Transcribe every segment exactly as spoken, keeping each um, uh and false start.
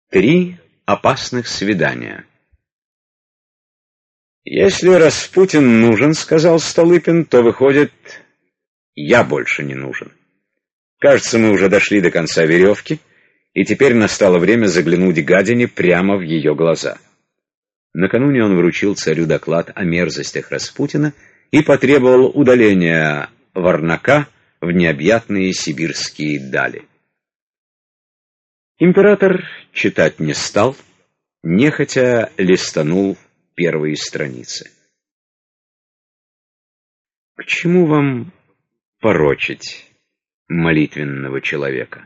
Три опасных свидания. «Если Распутин нужен, — сказал Столыпин, — то, выходит, я больше не нужен. Кажется, мы уже дошли до конца веревки, и теперь настало время заглянуть гадине прямо в ее глаза». Накануне он вручил царю доклад о мерзостях Распутина и потребовал удаления Варнака в необъятные сибирские дали. Император читать не стал, нехотя листанул первые страницы. «К чему вам порочить молитвенного человека?»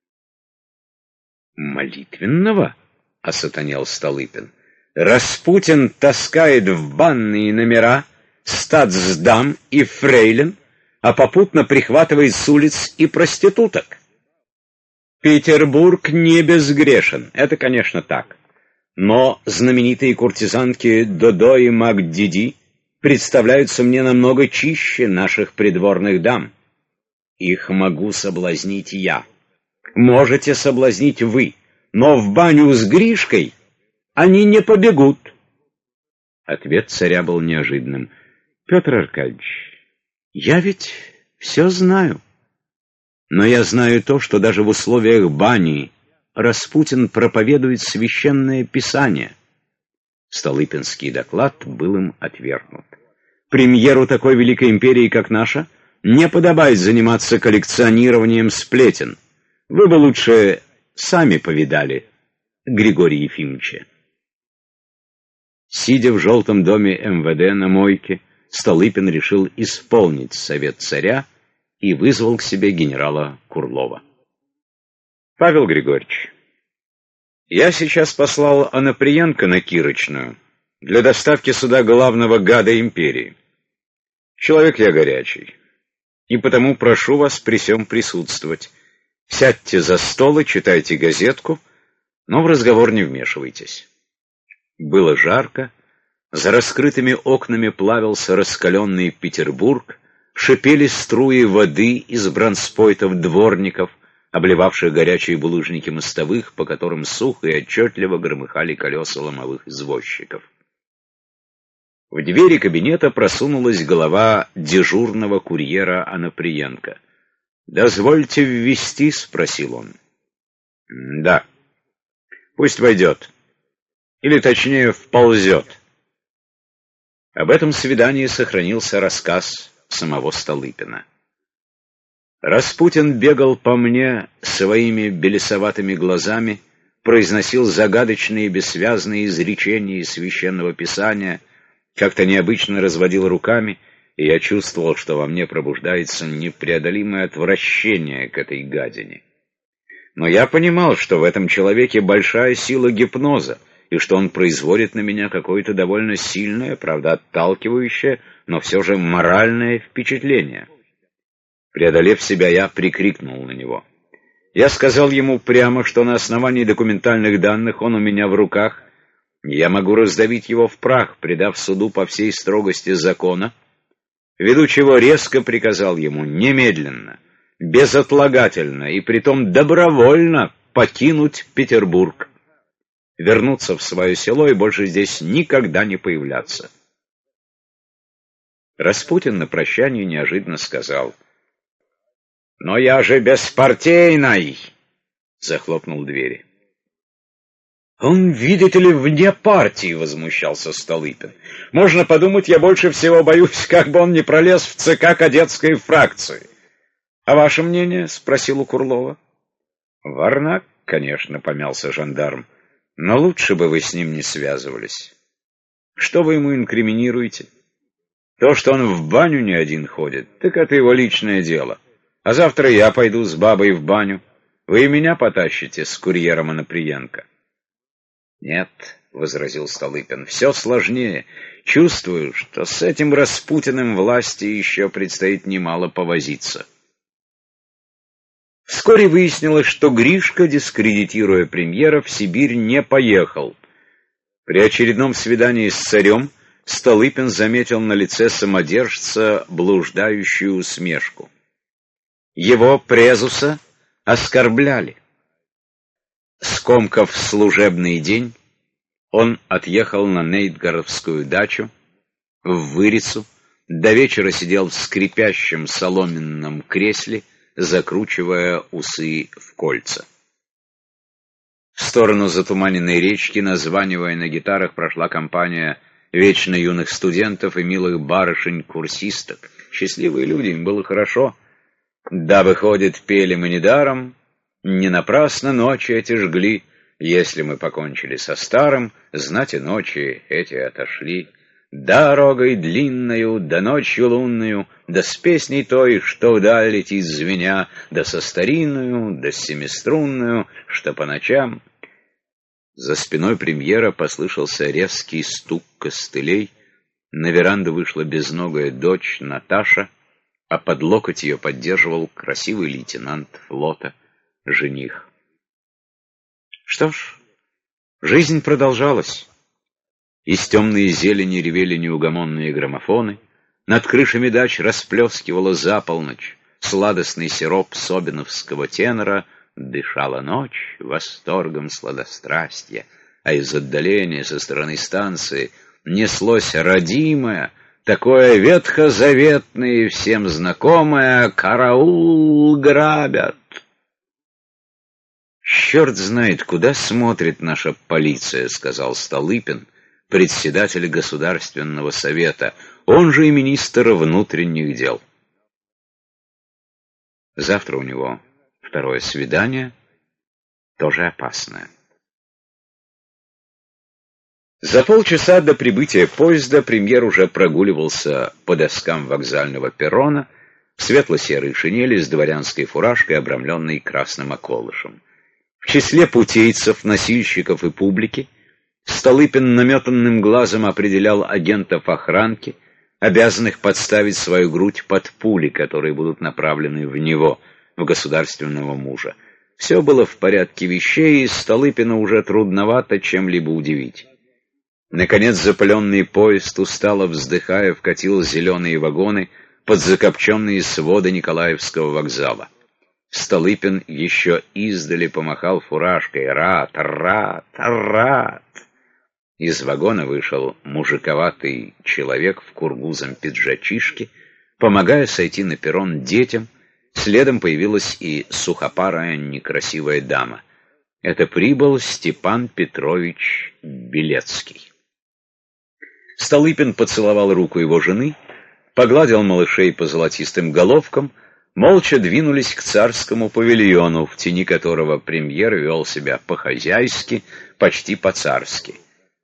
«Молитвенного?» — осатанел Столыпин. «Распутин таскает в банные номера статсдам и фрейлин, а попутно прихватывает с улиц и проституток. Петербург не безгрешен, это, конечно, так. Но знаменитые куртизанки Додо и Мак-Диди представляются мне намного чище наших придворных дам. Их могу соблазнить я. Можете соблазнить вы, но в баню с Гришкой они не побегут». Ответ царя был неожиданным. «Петр Аркадьевич, я ведь все знаю. Но я знаю то, что даже в условиях бани Распутин проповедует священное писание». Столыпинский доклад был им отвергнут. «Премьеру такой великой империи, как наша, не подобает заниматься коллекционированием сплетен. Вы бы лучше сами повидали Григория Ефимовича». Сидя в желтом доме эм вэ дэ на мойке, Столыпин решил исполнить совет царя и вызвал к себе генерала Курлова. «Павел Григорьевич, я сейчас послал Оноприенко на Кирочную для доставки сюда главного гада империи. Человек я горячий, и потому прошу вас при сём присутствовать. Сядьте за стол и читайте газетку, но в разговор не вмешивайтесь». Было жарко, за раскрытыми окнами плавился раскаленный Петербург, шипели струи воды из бронспойтов дворников, обливавших горячие булыжники мостовых, по которым сухо и отчетливо громыхали колеса ломовых извозчиков. В двери кабинета просунулась голова дежурного курьера Оноприенко. «Дозвольте ввести?» — спросил он. «Да. Пусть войдет. Или, точнее, вползет». Об этом свидании сохранился рассказ самого Столыпина. Распутин бегал по мне своими белесоватыми глазами, произносил загадочные бессвязные изречения из священного писания, как-то необычно разводил руками, и я чувствовал, что во мне пробуждается непреодолимое отвращение к этой гадине. Но я понимал, что в этом человеке большая сила гипноза, и что он производит на меня какое-то довольно сильное, правда отталкивающее, но все же моральное впечатление. Преодолев себя, я прикрикнул на него. Я сказал ему прямо, что на основании документальных данных он у меня в руках, и я могу раздавить его в прах, предав суду по всей строгости закона, ввиду чего резко приказал ему немедленно, безотлагательно и притом добровольно покинуть Петербург, вернуться в свое село и больше здесь никогда не появляться. Распутин на прощание неожиданно сказал: «Но я же беспартийный!» Захлопнул двери. «Он, видите ли, вне партии!» — возмущался Столыпин. «Можно подумать, я больше всего боюсь, как бы он не пролез в ЦК кадетской фракции. А ваше мнение?» — спросил у Курлова. «Варнак, конечно», — помялся жандарм. «Но лучше бы вы с ним не связывались. Что вы ему инкриминируете? То, что он в баню не один ходит, так это его личное дело. А завтра я пойду с бабой в баню. Вы и меня потащите с курьером Оноприенко». «Нет», — возразил Столыпин, — «все сложнее. Чувствую, что с этим Распутиным власти еще предстоит немало повозиться». Вскоре выяснилось, что Гришка, дискредитируя премьера, в Сибирь не поехал. При очередном свидании с царем Столыпин заметил на лице самодержца блуждающую усмешку. Его презуса оскорбляли. Скомкав служебный день, он отъехал на Нейтгаровскую дачу в Вырицу, до вечера сидел в скрипящем соломенном кресле, закручивая усы в кольца. В сторону затуманенной речки, названивая на гитарах, прошла компания вечно юных студентов и милых барышень-курсисток. Счастливые люди, им было хорошо. Да, выходит, пели мы недаром, не напрасно ночи эти жгли. Если мы покончили со старым, знать и ночи эти отошли. Дорогой длинною, да ночью лунную, да с песней той, что вдаль летит звеня, да со старинную, да с семиструнную, что по ночам. За спиной премьера послышался резкий стук костылей. На веранду вышла безногая дочь Наташа, а под локоть ее поддерживал красивый лейтенант флота, жених. Что ж, жизнь продолжалась. Из темной зелени ревели неугомонные граммофоны, над крышами дач расплескивала за полночь сладостный сироп собиновского тенора, дышала ночь восторгом сладострастия, а из отдаления со стороны станции неслось родимое, такое ветхозаветное и всем знакомое: «Караул, грабят!» «Черт знает, куда смотрит наша полиция», — сказал Столыпин, председатель Государственного совета, он же и министр внутренних дел. Завтра у него второе свидание, тоже опасное. За полчаса до прибытия поезда премьер уже прогуливался по доскам вокзального перрона в светло-серой шинели с дворянской фуражкой, обрамленной красным околышем. В числе путейцев, носильщиков и публики Столыпин наметанным глазом определял агентов охранки, обязанных подставить свою грудь под пули, которые будут направлены в него, в государственного мужа. Все было в порядке вещей, и Столыпину уже трудновато чем-либо удивить. Наконец запыленный поезд, устало вздыхая, вкатил зеленые вагоны под закопченные своды Николаевского вокзала. Столыпин еще издали помахал фуражкой: «Рад, рад, рад!» Из вагона вышел мужиковатый человек в кургузом пиджачишке, помогая сойти на перрон детям. Следом появилась и сухопарая некрасивая дама. Это прибыл Степан Петрович Белецкий. Столыпин поцеловал руку его жены, погладил малышей по золотистым головкам, молча двинулись к царскому павильону, в тени которого премьер вел себя по-хозяйски, почти по-царски.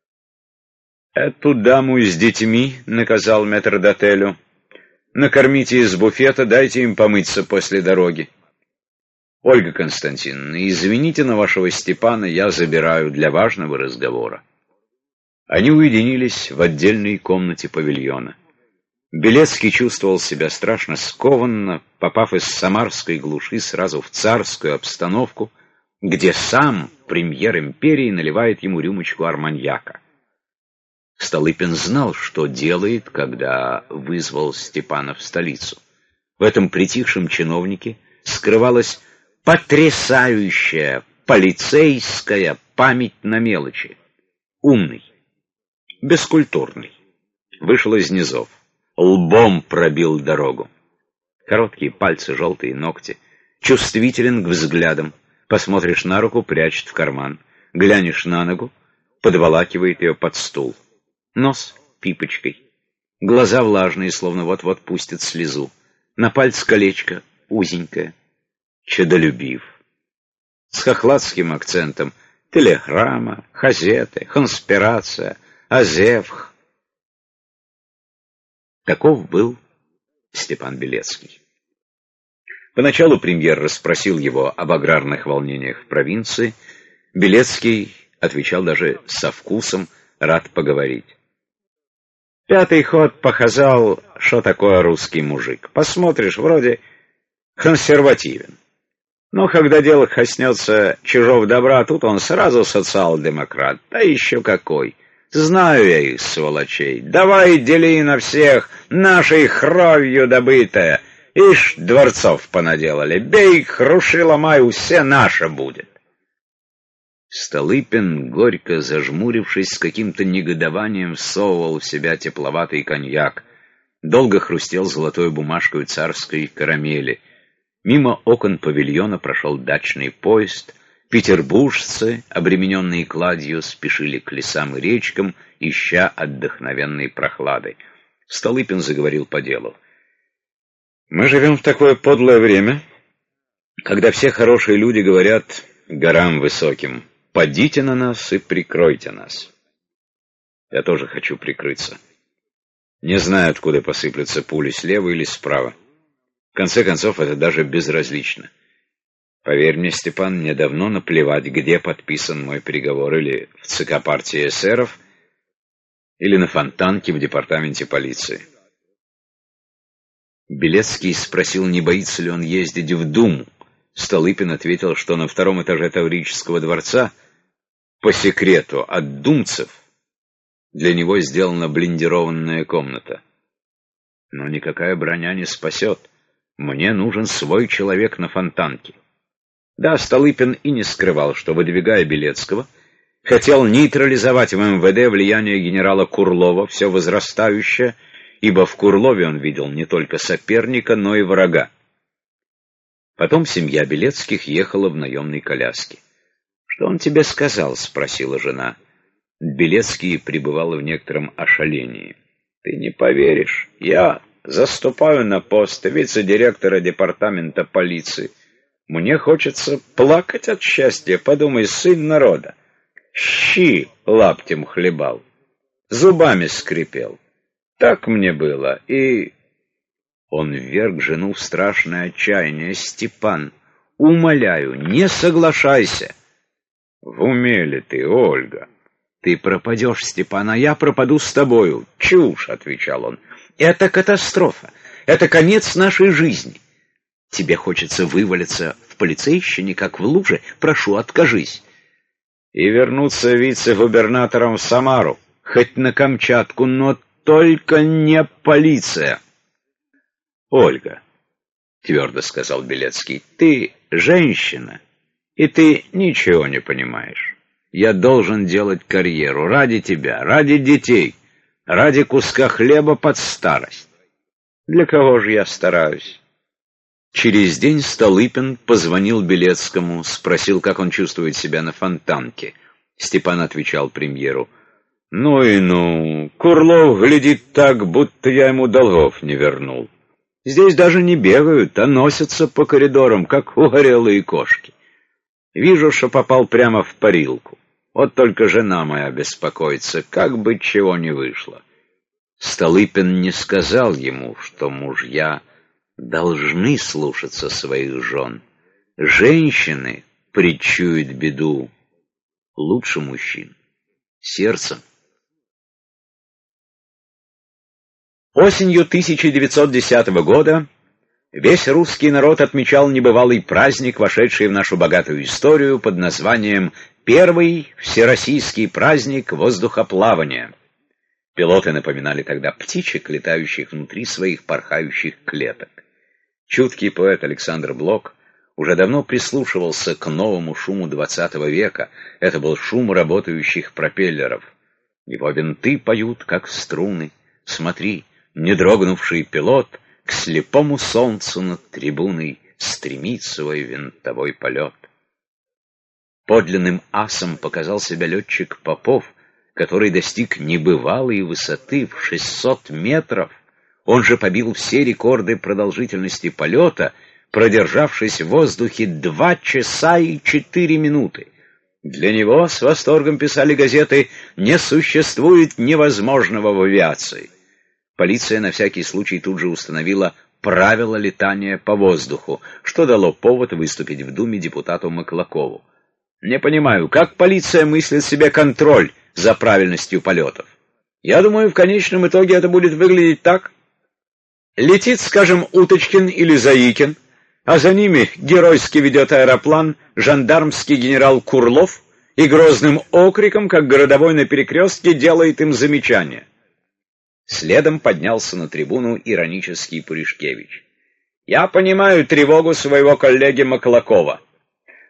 «Эту даму с детьми, — наказал метрдотелю, — накормите из буфета, дайте им помыться после дороги. Ольга Константиновна, извините, на вашего Степана я забираю для важного разговора». Они уединились в отдельной комнате павильона. Белецкий чувствовал себя страшно скованно, попав из самарской глуши сразу в царскую обстановку, где сам премьер империи наливает ему рюмочку арманьяка. Столыпин знал, что делает, когда вызвал Степана в столицу. В этом притихшем чиновнике скрывалась потрясающая полицейская память на мелочи. Умный, бескультурный, вышел из низов, лбом пробил дорогу. Короткие пальцы, желтые ногти, чувствителен к взглядам. Посмотришь на руку — прячет в карман. Глянешь на ногу — подволакивает ее под стул. Нос пипочкой, глаза влажные, словно вот-вот пустят слезу. На пальце колечко узенькое, чадолюбив. С хохладским акцентом: телеграмма, газеты, конспирация, азевх. Таков был Степан Белецкий. Поначалу премьер расспросил его об аграрных волнениях в провинции. Белецкий отвечал даже со вкусом, рад поговорить. Пятый ход показал, что такое русский мужик. Посмотришь, вроде консервативен. Но когда дело коснется чужого добра, тут он сразу социал-демократ. Да еще какой! Знаю я их, сволочей. Давай дели на всех, нашей кровью добытое. Ишь, дворцов понаделали. Бей, круши, ломай, все наше будет. Столыпин, горько зажмурившись, с каким-то негодованием всовывал в себя тепловатый коньяк. Долго хрустел золотой бумажкой царской карамели. Мимо окон павильона прошел дачный поезд. Петербуржцы, обремененные кладью, спешили к лесам и речкам, ища отдохновенной прохлады. Столыпин заговорил по делу. «Мы живем в такое подлое время, когда все хорошие люди говорят горам высоким: подите на нас и прикройте нас. Я тоже хочу прикрыться. Не знаю, откуда посыплются пули, слева или справа. В конце концов, это даже безразлично. Поверь мне, Степан, мне давно наплевать, где подписан мой приговор, или в ЦК партии эсеров, или на Фонтанке в департаменте полиции». Белецкий спросил, не боится ли он ездить в Думу. Столыпин ответил, что на втором этаже Таврического дворца по секрету от думцев для него сделана блиндированная комната. Но никакая броня не спасет. Мне нужен свой человек на Фонтанке. Да, Столыпин и не скрывал, что, выдвигая Белецкого, хотел нейтрализовать в эм вэ дэ влияние генерала Курлова, все возрастающее, ибо в Курлове он видел не только соперника, но и врага. Потом семья Белецких ехала в наемной коляске. «Что он тебе сказал?» — спросила жена. Белецкий пребывал в некотором ошалении. «Ты не поверишь, я заступаю на пост вице-директора департамента полиции. Мне хочется плакать от счастья, подумай, сын народа. Щи лаптем хлебал, зубами скрипел. Так мне было, и...» Он вверг жену в страшное отчаяние. «Степан, умоляю, не соглашайся!» «В уме ли ты, Ольга?» «Ты пропадешь, Степан, а я пропаду с тобою». «Чушь!» — отвечал он. «Это катастрофа. Это конец нашей жизни. Тебе хочется вывалиться в полицейщине, как в луже? Прошу, откажись». «И вернуться вице-губернатором в Самару, хоть на Камчатку, но только не полиция». «Ольга», — твердо сказал Белецкий, — «ты женщина, и ты ничего не понимаешь. Я должен делать карьеру ради тебя, ради детей, ради куска хлеба под старость. Для кого же я стараюсь?» Через день Столыпин позвонил Белецкому, спросил, как он чувствует себя на Фонтанке. Степан отвечал премьеру: «Ну и ну, Курлов глядит так, будто я ему долгов не вернул. Здесь даже не бегают, а носятся по коридорам, как угорелые кошки. Вижу, что попал прямо в парилку. Вот только жена моя беспокоится, как бы чего не вышло». Столыпин не сказал ему, что мужья должны слушаться своих жен. Женщины предчуют беду лучше мужчин сердцем. Осенью тысяча девятьсот десятого года весь русский народ отмечал небывалый праздник, вошедший в нашу богатую историю под названием «Первый всероссийский праздник воздухоплавания». Пилоты напоминали тогда птичек, летающих внутри своих порхающих клеток. Чуткий поэт Александр Блок уже давно прислушивался к новому шуму двадцатого века. Это был шум работающих пропеллеров. Его винты поют, как струны. Смотри, не дрогнувший пилот к слепому солнцу над трибуной стремит свой винтовой полет. Подлинным асом показал себя летчик Попов, который достиг небывалой высоты в шестьсот метров. Он же побил все рекорды продолжительности полета, продержавшись в воздухе два часа и четыре минуты. Для него, с восторгом писали газеты, не существует невозможного в авиации. Полиция на всякий случай тут же установила правила летания по воздуху, что дало повод выступить в Думе депутату Маклакову. Не понимаю, как полиция мыслит себе контроль за правильностью полетов? Я думаю, в конечном итоге это будет выглядеть так. Летит, скажем, Уточкин или Заикин, а за ними геройски ведет аэроплан жандармский генерал Курлов и грозным окриком, как городовой на перекрестке, делает им замечание. Следом поднялся на трибуну иронический Пуришкевич. «Я понимаю тревогу своего коллеги Маклакова,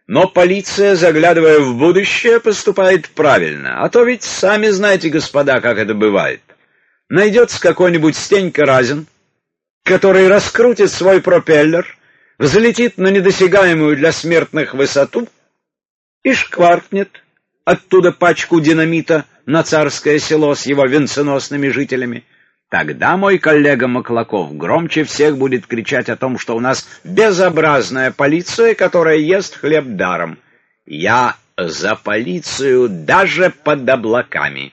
Но полиция, заглядывая в будущее, поступает правильно. А то ведь сами знаете, господа, как это бывает. Найдется какой-нибудь Стенька Разин, который раскрутит свой пропеллер, взлетит на недосягаемую для смертных высоту и шкваркнет оттуда пачку динамита на Царское Село с его венценосными жителями. Тогда мой коллега Маклаков громче всех будет кричать о том, что у нас безобразная полиция, которая ест хлеб даром. Я за полицию даже под облаками.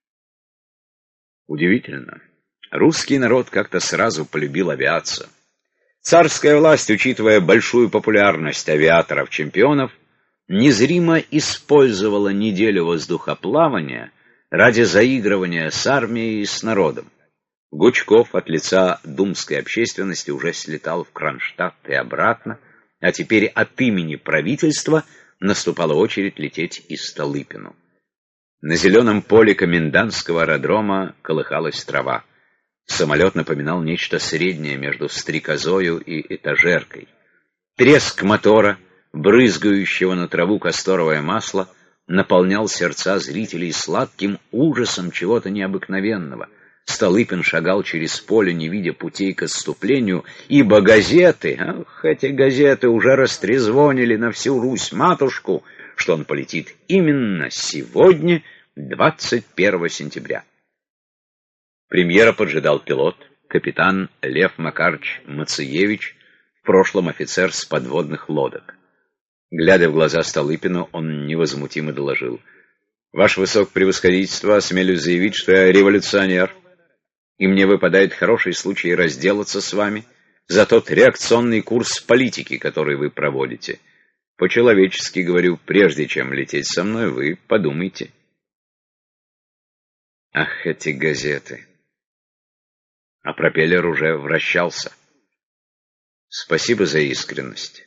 Удивительно. Русский народ как-то сразу полюбил авиацию. Царская власть, учитывая большую популярность авиаторов-чемпионов, незримо использовала неделю воздухоплавания ради заигрывания с армией и с народом. Гучков от лица думской общественности уже слетал в Кронштадт и обратно, а теперь от имени правительства наступала очередь лететь и Столыпину. На зеленом поле комендантского аэродрома колыхалась трава. Самолет напоминал нечто среднее между стрекозою и этажеркой. Треск мотора, брызгающего на траву касторовое масло, наполнял сердца зрителей сладким ужасом чего-то необыкновенного. Столыпин шагал через поле, не видя путей к отступлению, ибо газеты, ах, эти газеты уже растрезвонили на всю Русь-матушку, что он полетит именно сегодня, двадцать первого сентября. Премьера поджидал пилот, капитан Лев Макарович Мациевич, в прошлом офицер с подводных лодок. Глядя в глаза Столыпину, он невозмутимо доложил: «Ваше высокопревосходительство, осмелюсь заявить, что я революционер, и мне выпадает хороший случай разделаться с вами за тот реакционный курс политики, который вы проводите. По-человечески говорю, прежде чем лететь со мной, вы подумайте». Ах, эти газеты! А пропеллер уже вращался. Спасибо за искренность.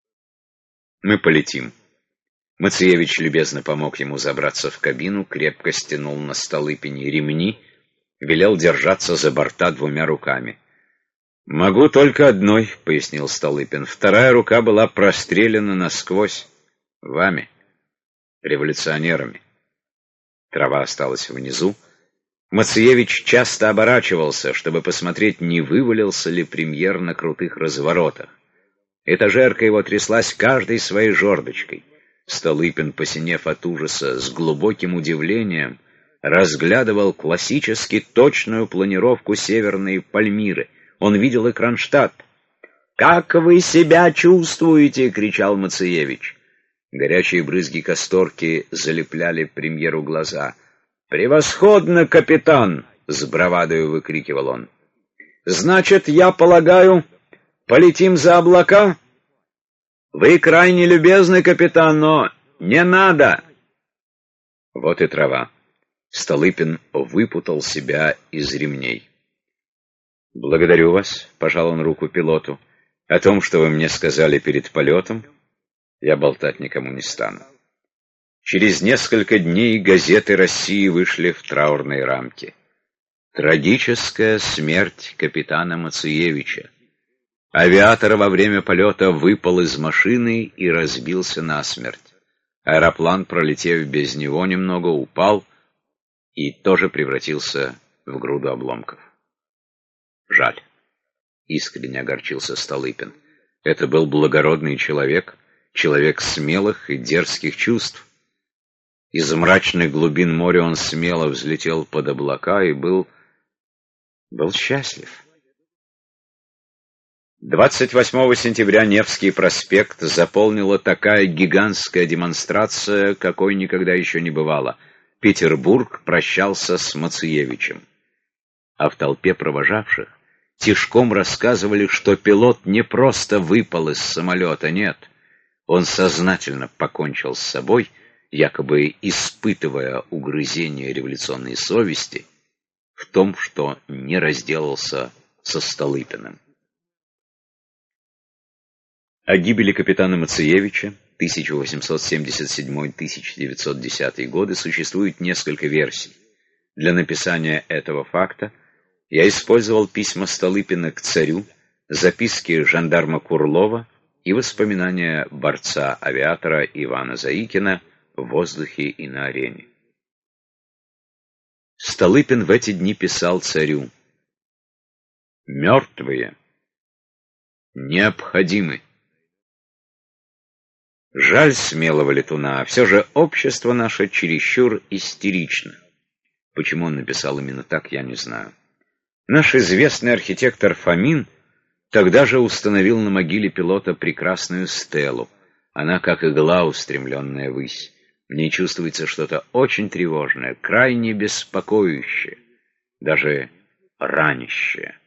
Мы полетим. Мациевич любезно помог ему забраться в кабину, крепко стянул на Столыпине ремни, велел держаться за борта двумя руками. «Могу только одной», — пояснил Столыпин. «Вторая рука была прострелена насквозь. Вами, революционерами». Трава осталась внизу. Мациевич часто оборачивался, чтобы посмотреть, не вывалился ли премьер на крутых разворотах. Этажерка его тряслась каждой своей жердочкой. Столыпин, посинев от ужаса, с глубоким удивлением разглядывал классически точную планировку Северной Пальмиры. Он видел и Кронштадт. «Как вы себя чувствуете?» — кричал Мациевич. Горячие брызги касторки залепляли премьеру глаза. «Превосходно, капитан!» — с бравадою выкрикивал он. «Значит, я полагаю, полетим за облака? Вы крайне любезны, капитан, но не надо!» Вот и трава. Столыпин выпутал себя из ремней. «Благодарю вас», — пожал он руку пилоту. «О том, что вы мне сказали перед полетом, я болтать никому не стану». Через несколько дней газеты России вышли в траурной рамке. Трагическая смерть капитана Мациевича. Авиатор во время полета выпал из машины и разбился насмерть. Аэроплан, пролетев без него немного, упал и тоже превратился в груду обломков. Жаль. Искренне огорчился Столыпин. Это был благородный человек, человек смелых и дерзких чувств. Из мрачных глубин моря он смело взлетел под облака и был... был счастлив. двадцать восьмого сентября Невский проспект заполнила такая гигантская демонстрация, какой никогда еще не бывало. Петербург прощался с Мациевичем. А в толпе провожавших тишком рассказывали, что пилот не просто выпал из самолета, нет. Он сознательно покончил с собой, якобы испытывая угрызение революционной совести в том, что не разделался со Столыпиным. О гибели капитана Мациевича тысяча восемьсот семьдесят седьмой — тысяча девятьсот десятый годы существует несколько версий. Для написания этого факта я использовал письма Столыпина к царю, записки жандарма Курлова и воспоминания борца-авиатора Ивана Заикина в воздухе и на арене. Столыпин в эти дни писал царю: «Мертвые необходимы». Жаль смелого летуна, а все же общество наше чересчур истерично. Почему он написал именно так, я не знаю. Наш известный архитектор Фомин тогда же установил на могиле пилота прекрасную стелу. Она как игла, устремленная ввысь. В ней чувствуется что-то очень тревожное, крайне беспокоящее, даже ранящее.